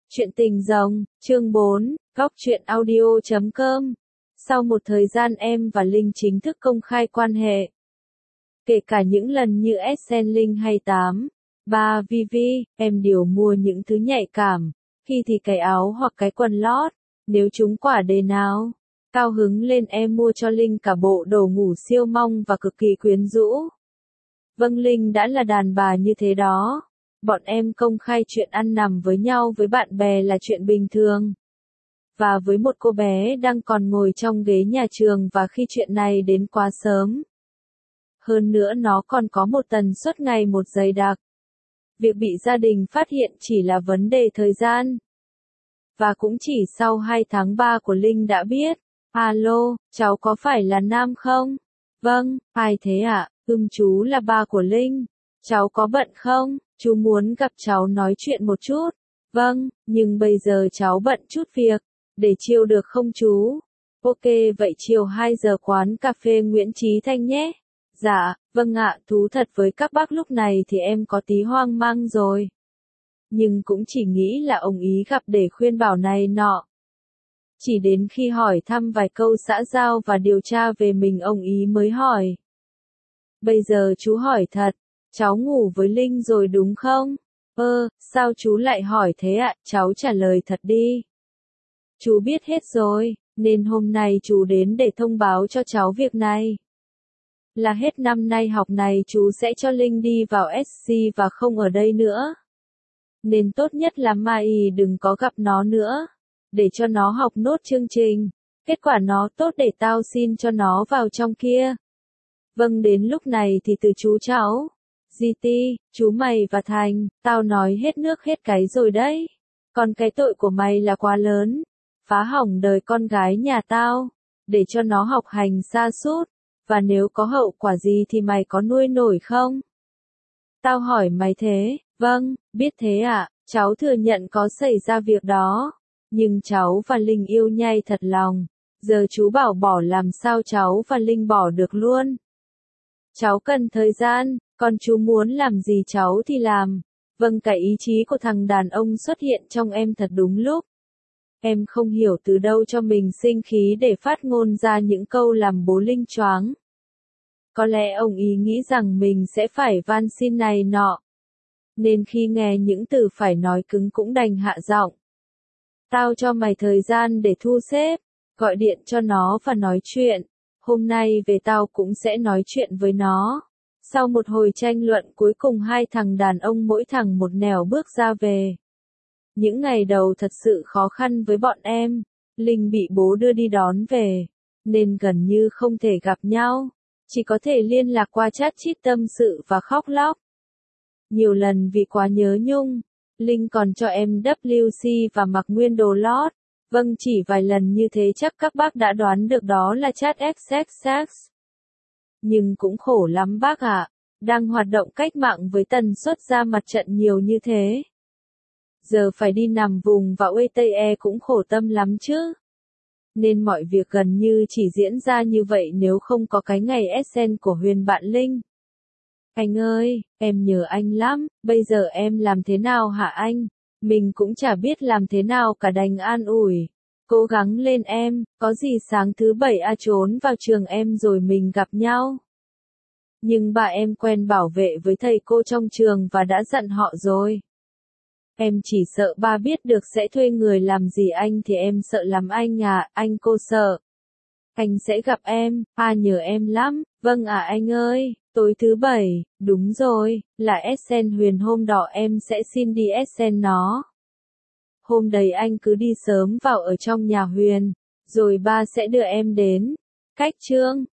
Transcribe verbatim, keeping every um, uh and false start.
Chuyện tình rồng, chương bốn, góc truyện audio chấm com. Sau một thời gian em và Linh chính thức công khai quan hệ. Kể cả những lần như Essen Linh hay tám, ba Vivi, em đều mua những thứ nhạy cảm, khi thì cái áo hoặc cái quần lót, nếu trúng quả đề nào. Cao hứng lên em mua cho Linh cả bộ đồ ngủ siêu mong và cực kỳ quyến rũ. Vâng, Linh đã là đàn bà như thế đó. Bọn em công khai chuyện ăn nằm với nhau với bạn bè là chuyện bình thường. Và với một cô bé đang còn ngồi trong ghế nhà trường và khi chuyện này đến quá sớm. Hơn nữa nó còn có một tần suất ngày một dày đặc. Việc bị gia đình phát hiện chỉ là vấn đề thời gian. Và cũng chỉ sau hai tháng ba của Linh đã biết. Alo, cháu có phải là Nam không? Vâng, ai thế ạ? Ừm, chú là ba của Linh. Cháu có bận không? Chú muốn gặp cháu nói chuyện một chút. Vâng, nhưng bây giờ cháu bận chút việc. Để chiều được không chú? Ok, vậy chiều hai giờ quán cà phê Nguyễn Chí Thanh nhé. Dạ, vâng ạ, thú thật với các bác lúc này thì em có tí hoang mang rồi. Nhưng cũng chỉ nghĩ là ông ý gặp để khuyên bảo này nọ. Chỉ đến khi hỏi thăm vài câu xã giao và điều tra về mình ông ý mới hỏi. Bây giờ chú hỏi thật, cháu ngủ với Linh rồi đúng không? Ơ, sao chú lại hỏi thế ạ? Cháu trả lời thật đi. Chú biết hết rồi, nên hôm nay chú đến để thông báo cho cháu việc này. Là hết năm nay học này chú sẽ cho Linh đi vào ét xê và không ở đây nữa. Nên tốt nhất là Mai đừng có gặp nó nữa. Để cho nó học nốt chương trình. Kết quả nó tốt để tao xin cho nó vào trong kia. Vâng, đến lúc này thì từ chú cháu. giê tê, chú mày và Thành, tao nói hết nước hết cái rồi đấy. Còn cái tội của mày là quá lớn. Phá hỏng đời con gái nhà tao. Để cho nó học hành sa sút. Và nếu có hậu quả gì thì mày có nuôi nổi không? Tao hỏi mày thế. Vâng, biết thế ạ. Cháu thừa nhận có xảy ra việc đó. Nhưng cháu và Linh yêu nhau thật lòng. Giờ chú bảo bỏ làm sao cháu và Linh bỏ được luôn. Cháu cần thời gian, còn chú muốn làm gì cháu thì làm. Vâng, cái ý chí của thằng đàn ông xuất hiện trong em thật đúng lúc. Em không hiểu từ đâu cho mình sinh khí để phát ngôn ra những câu làm bố Linh choáng. Có lẽ ông ý nghĩ rằng mình sẽ phải van xin này nọ. Nên khi nghe những từ phải nói cứng cũng đành hạ giọng. Tao cho mày thời gian để thu xếp, gọi điện cho nó và nói chuyện. Hôm nay về tao cũng sẽ nói chuyện với nó. Sau một hồi tranh luận cuối cùng hai thằng đàn ông mỗi thằng một nẻo bước ra về. Những ngày đầu thật sự khó khăn với bọn em. Linh bị bố đưa đi đón về, nên gần như không thể gặp nhau. Chỉ có thể liên lạc qua chat chít tâm sự và khóc lóc. Nhiều lần vì quá nhớ nhung. Linh còn cho em vê kép xê và mặc nguyên đồ lót. Vâng, chỉ vài lần như thế chắc các bác đã đoán được đó là chat ích ích ích. Nhưng cũng khổ lắm bác ạ. Đang hoạt động cách mạng với tần suất ra mặt trận nhiều như thế. Giờ phải đi nằm vùng và u tê e cũng khổ tâm lắm chứ. Nên mọi việc gần như chỉ diễn ra như vậy nếu không có cái ngày Essen của Huyền bạn Linh. Anh ơi, em nhớ anh lắm, bây giờ em làm thế nào hả anh? Mình cũng chả biết làm thế nào cả đành an ủi. Cố gắng lên em, có gì sáng thứ bảy a trốn vào trường em rồi mình gặp nhau. Nhưng bà em quen bảo vệ với thầy cô trong trường và đã dặn họ rồi. Em chỉ sợ ba biết được sẽ thuê người làm gì anh thì em sợ lắm anh à, anh cô sợ. Anh sẽ gặp em, à nhớ em lắm, vâng à anh ơi, tối thứ bảy, đúng rồi, là Essen Huyền hôm đó em sẽ xin đi Essen nó. Hôm đấy anh cứ đi sớm vào ở trong nhà Huyền, rồi ba sẽ đưa em đến. Cách trương,